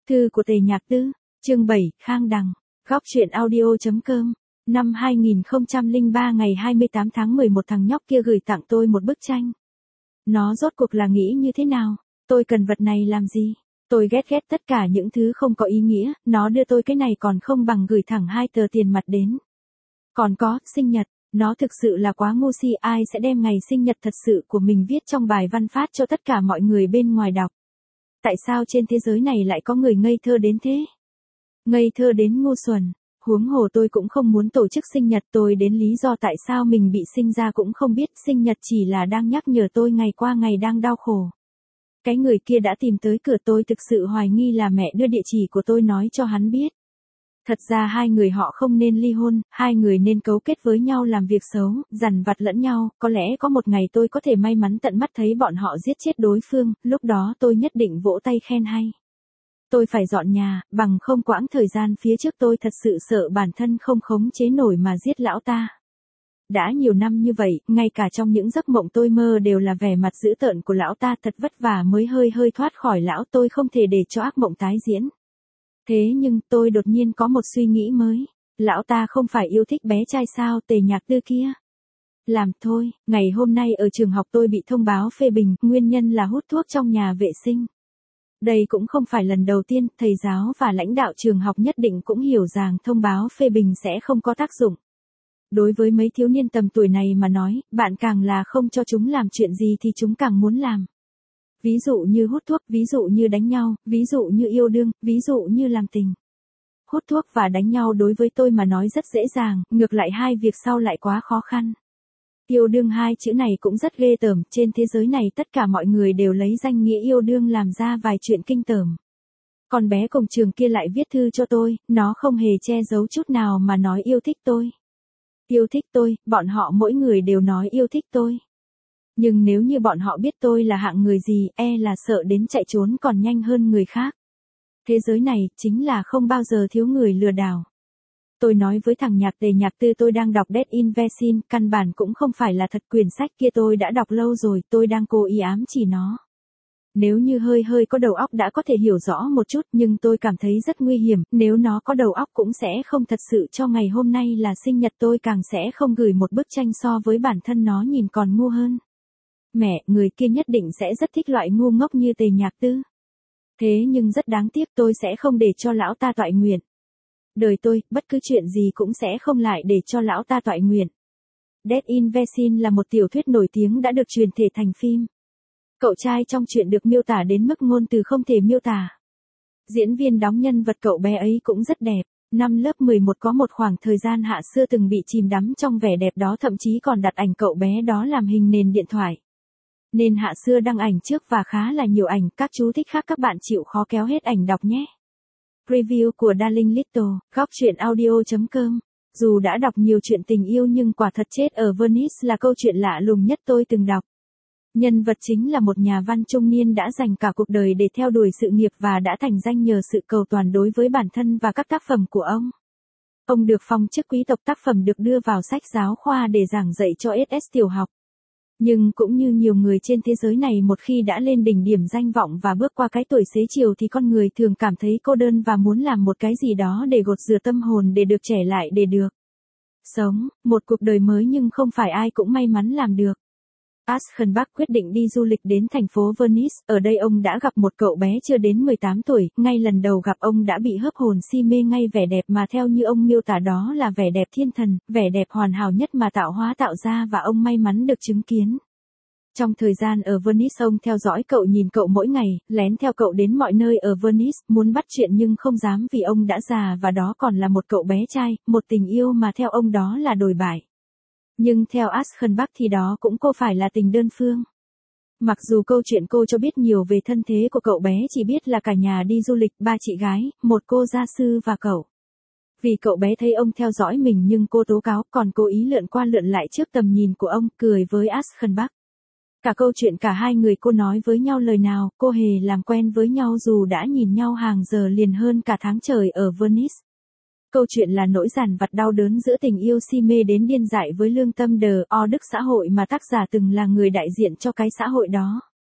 Thư của Tề Nhạc Tư, chương 7, Khang Đằng, góc truyện audio.com. Năm 2003 ngày 28 tháng 11 thằng nhóc kia gửi tặng tôi một bức tranh. Nó rốt cuộc là nghĩ như thế nào? Tôi cần vật này làm gì? Tôi ghét tất cả những thứ không có ý nghĩa, nó đưa tôi cái này còn không bằng gửi thẳng 2 tờ tiền mặt đến. Còn có, sinh nhật, nó thực sự là quá ngu si, ai sẽ đem ngày sinh nhật thật sự của mình viết trong bài văn phát cho tất cả mọi người bên ngoài đọc. Tại sao trên thế giới này lại có người ngây thơ đến thế? Ngây thơ đến ngu xuẩn. Huống hồ tôi cũng không muốn tổ chức sinh nhật, tôi đến lý do tại sao mình bị sinh ra cũng không biết, sinh nhật chỉ là đang nhắc nhở tôi ngày qua ngày đang đau khổ. Cái người kia đã tìm tới cửa tôi, thực sự hoài nghi là mẹ đưa địa chỉ của tôi nói cho hắn biết. Thật ra hai người họ không nên ly hôn, hai người nên cấu kết với nhau làm việc xấu, dằn vặt lẫn nhau, có lẽ có một ngày tôi có thể may mắn tận mắt thấy bọn họ giết chết đối phương, lúc đó tôi nhất định vỗ tay khen hay. Tôi phải dọn nhà, bằng không quãng thời gian phía trước tôi thật sự sợ bản thân không khống chế nổi mà giết lão ta. Đã nhiều năm như vậy, ngay cả trong những giấc mộng tôi mơ đều là vẻ mặt dữ tợn của lão ta, thật vất vả mới hơi thoát khỏi lão, tôi không thể để cho ác mộng tái diễn. Thế nhưng tôi đột nhiên có một suy nghĩ mới, lão ta không phải yêu thích bé trai sao, Tề Nhạc Tư kia. Làm thôi, ngày hôm nay ở trường học tôi bị thông báo phê bình, nguyên nhân là hút thuốc trong nhà vệ sinh. Đây cũng không phải lần đầu tiên, thầy giáo và lãnh đạo trường học nhất định cũng hiểu rằng thông báo phê bình sẽ không có tác dụng. Đối với mấy thiếu niên tầm tuổi này mà nói, bạn càng là không cho chúng làm chuyện gì thì chúng càng muốn làm. Ví dụ như hút thuốc, ví dụ như đánh nhau, ví dụ như yêu đương, ví dụ như làm tình. Hút thuốc và đánh nhau đối với tôi mà nói rất dễ dàng, ngược lại hai việc sau lại quá khó khăn. Yêu đương, hai chữ này cũng rất ghê tởm, trên thế giới này tất cả mọi người đều lấy danh nghĩa yêu đương làm ra vài chuyện kinh tởm. Con bé cổng trường kia lại viết thư cho tôi, nó không hề che giấu chút nào mà nói yêu thích tôi. Yêu thích tôi, bọn họ mỗi người đều nói yêu thích tôi. Nhưng nếu như bọn họ biết tôi là hạng người gì, là sợ đến chạy trốn còn nhanh hơn người khác. Thế giới này, chính là không bao giờ thiếu người lừa đảo. Tôi nói với thằng Tề Nhạc Tư tôi đang đọc Dead Invasion, căn bản cũng không phải là thật, quyển sách kia tôi đã đọc lâu rồi, tôi đang cố ý ám chỉ nó. Nếu như hơi có đầu óc đã có thể hiểu rõ một chút, nhưng tôi cảm thấy rất nguy hiểm, nếu nó có đầu óc cũng sẽ không thật sự cho ngày hôm nay là sinh nhật, tôi càng sẽ không gửi một bức tranh so với bản thân nó nhìn còn ngu hơn. Mẹ, người kia nhất định sẽ rất thích loại ngu ngốc như Tề Nhạc Tư. Thế nhưng rất đáng tiếc, tôi sẽ không để cho lão ta toại nguyện. Đời tôi, bất cứ chuyện gì cũng sẽ không lại để cho lão ta toại nguyện. Dead Invasion là một tiểu thuyết nổi tiếng đã được truyền thể thành phim. Cậu trai trong truyện được miêu tả đến mức ngôn từ không thể miêu tả. Diễn viên đóng nhân vật cậu bé ấy cũng rất đẹp. Năm lớp 11 có một khoảng thời gian Hạ Xưa từng bị chìm đắm trong vẻ đẹp đó, thậm chí còn đặt ảnh cậu bé đó làm hình nền điện thoại. Nên Hạ Xưa đăng ảnh trước và khá là nhiều ảnh, các chú thích khác các bạn chịu khó kéo hết ảnh đọc nhé. Review của Darling Little, góc truyện audio.com. Dù đã đọc nhiều chuyện tình yêu nhưng quả thật Chết ở Venice là câu chuyện lạ lùng nhất tôi từng đọc. Nhân vật chính là một nhà văn trung niên đã dành cả cuộc đời để theo đuổi sự nghiệp và đã thành danh nhờ sự cầu toàn đối với bản thân và các tác phẩm của ông. Ông được phong chức quý tộc, tác phẩm được đưa vào sách giáo khoa để giảng dạy cho SS tiểu học. Nhưng cũng như nhiều người trên thế giới này, một khi đã lên đỉnh điểm danh vọng và bước qua cái tuổi xế chiều thì con người thường cảm thấy cô đơn và muốn làm một cái gì đó để gột rửa tâm hồn, để được trẻ lại, để được sống một cuộc đời mới, nhưng không phải ai cũng may mắn làm được. Aschenbach quyết định đi du lịch đến thành phố Venice, ở đây ông đã gặp một cậu bé chưa đến 18 tuổi, ngay lần đầu gặp ông đã bị hớp hồn si mê ngay vẻ đẹp mà theo như ông miêu tả đó là vẻ đẹp thiên thần, vẻ đẹp hoàn hảo nhất mà tạo hóa tạo ra và ông may mắn được chứng kiến. Trong thời gian ở Venice, ông theo dõi cậu, nhìn cậu mỗi ngày, lén theo cậu đến mọi nơi ở Venice, muốn bắt chuyện nhưng không dám vì ông đã già và đó còn là một cậu bé trai, một tình yêu mà theo ông đó là đồi bại. Nhưng theo Aschenbach thì đó cũng cô phải là tình đơn phương. Mặc dù câu chuyện cô cho biết nhiều về thân thế của cậu bé, chỉ biết là cả nhà đi du lịch, 3 chị gái, một cô gia sư và cậu. Vì cậu bé thấy ông theo dõi mình nhưng cô tố cáo, còn cố ý lượn qua lượn lại trước tầm nhìn của ông, cười với Aschenbach. Cả câu chuyện cả hai người cô nói với nhau lời nào, cô hề làm quen với nhau dù đã nhìn nhau hàng giờ liền hơn cả tháng trời ở Venice. Câu chuyện là nỗi dằn vặt đau đớn giữa tình yêu si mê đến điên dại với lương tâm đức xã hội mà tác giả từng là người đại diện cho cái xã hội đó.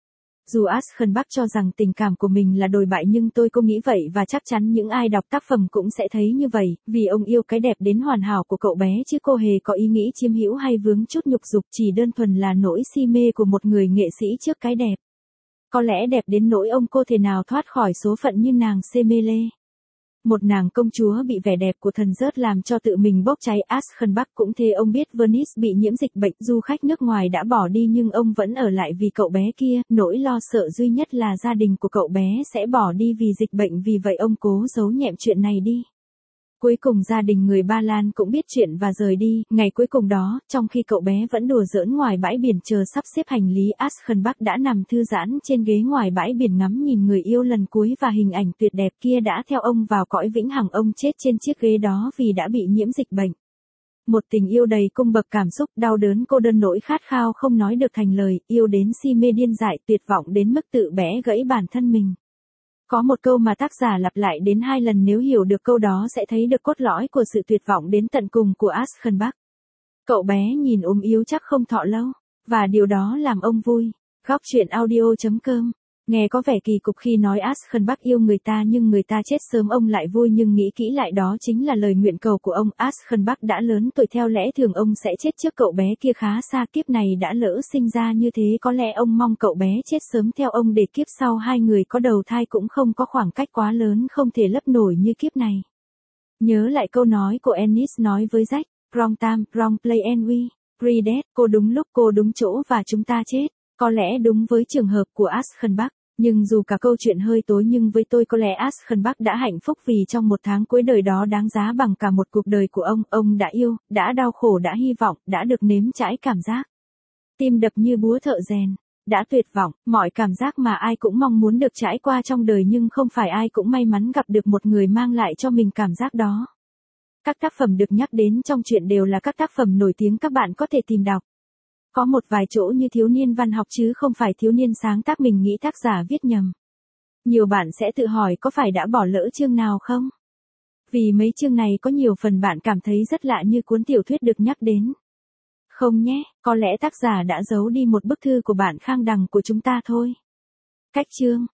Dù Aschenbach cho rằng tình cảm của mình là đồi bại nhưng tôi không nghĩ vậy và chắc chắn những ai đọc tác phẩm cũng sẽ thấy như vậy, vì ông yêu cái đẹp đến hoàn hảo của cậu bé chứ cô hề có ý nghĩ chiếm hữu hay vướng chút nhục dục, chỉ đơn thuần là nỗi si mê của một người nghệ sĩ trước cái đẹp. Có lẽ đẹp đến nỗi ông cô thể nào thoát khỏi số phận như nàng Semele. Một nàng công chúa bị vẻ đẹp của thần rớt làm cho tự mình bốc cháy. Aschenbach cũng thế, ông biết Venice bị nhiễm dịch bệnh, du khách nước ngoài đã bỏ đi nhưng ông vẫn ở lại vì cậu bé kia, nỗi lo sợ duy nhất là gia đình của cậu bé sẽ bỏ đi vì dịch bệnh, vì vậy ông cố giấu nhẹm chuyện này đi. Cuối cùng gia đình người Ba Lan cũng biết chuyện và rời đi. Ngày cuối cùng đó, trong khi cậu bé vẫn đùa giỡn ngoài bãi biển chờ sắp xếp hành lý, Aschenbach đã nằm thư giãn trên ghế ngoài bãi biển ngắm nhìn người yêu lần cuối và hình ảnh tuyệt đẹp kia đã theo ông vào cõi vĩnh hằng. Ông chết trên chiếc ghế đó vì đã bị nhiễm dịch bệnh. Một tình yêu đầy cung bậc cảm xúc, đau đớn, cô đơn, nỗi khát khao không nói được thành lời, yêu đến si mê điên dại, tuyệt vọng đến mức tự bẽ gãy bản thân mình. Có một câu mà tác giả lặp lại đến 2 lần, nếu hiểu được câu đó sẽ thấy được cốt lõi của sự tuyệt vọng đến tận cùng của Aschenbach. Cậu bé nhìn ốm yếu chắc không thọ lâu, và điều đó làm ông vui. Góc truyện audio.com. Nghe có vẻ kỳ cục khi nói Aschenbach yêu người ta nhưng người ta chết sớm ông lại vui, nhưng nghĩ kỹ lại đó chính là lời nguyện cầu của ông. Aschenbach đã lớn tuổi, theo lẽ thường ông sẽ chết trước cậu bé kia khá xa, kiếp này đã lỡ sinh ra như thế, có lẽ ông mong cậu bé chết sớm theo ông để kiếp sau hai người có đầu thai cũng không có khoảng cách quá lớn không thể lấp nổi như kiếp này. Nhớ lại câu nói của Ennis nói với Jack, wrong time, wrong place and we, pre-death, cô đúng lúc, cô đúng chỗ và chúng ta chết. Có lẽ đúng với trường hợp của Aschenbach. Nhưng dù cả câu chuyện hơi tối nhưng với tôi có lẽ Aschenbach đã hạnh phúc vì trong một tháng cuối đời đó đáng giá bằng cả một cuộc đời của ông đã yêu, đã đau khổ, đã hy vọng, đã được nếm trải cảm giác tim đập như búa thợ rèn, đã tuyệt vọng, mọi cảm giác mà ai cũng mong muốn được trải qua trong đời nhưng không phải ai cũng may mắn gặp được một người mang lại cho mình cảm giác đó. Các tác phẩm được nhắc đến trong truyện đều là các tác phẩm nổi tiếng các bạn có thể tìm đọc. Có một vài chỗ như thiếu niên văn học chứ không phải thiếu niên sáng tác, mình nghĩ tác giả viết nhầm. Nhiều bạn sẽ tự hỏi có phải đã bỏ lỡ chương nào không? Vì mấy chương này có nhiều phần bạn cảm thấy rất lạ như cuốn tiểu thuyết được nhắc đến. Không nhé, có lẽ tác giả đã giấu đi một bức thư của bạn Khang Đằng của chúng ta thôi. Cách chương